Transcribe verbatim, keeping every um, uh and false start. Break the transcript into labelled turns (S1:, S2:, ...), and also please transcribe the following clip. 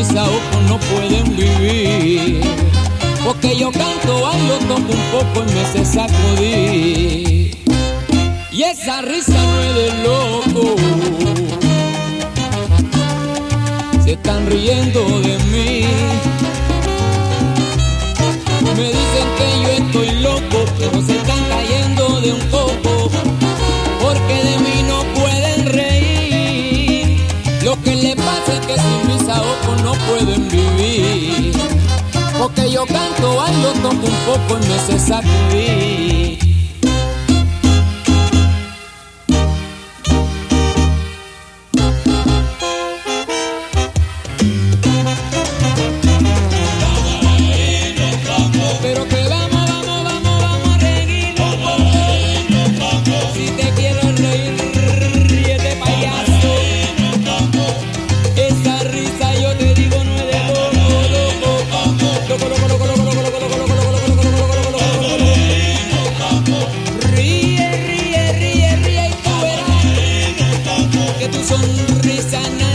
S1: mis ojos no pueden vivir. Porque yo canto, bailo, toco un poco y me sé sacudir. Y esa risa no es de loco, se están riendo de mí. Me dicen que yo estoy loco, pero se están cayendo de un coco, porque de mí no pueden reír. Lo que le pasa es que sin mis ojos no pueden vivir. Porque yo canto, bailo, toco un poco y me sé sacudir. Pero que vamos, vamos, vamos, vamos a reírnos, porque si te quiero reír, ríete payaso. Esa risa yo te digo no es de loco, loco, loco, loco, loco, loco, loco, loco, loco, loco, loco, loco. Ríe, ríe, ríe, ríe y tú verás que tu sonrisa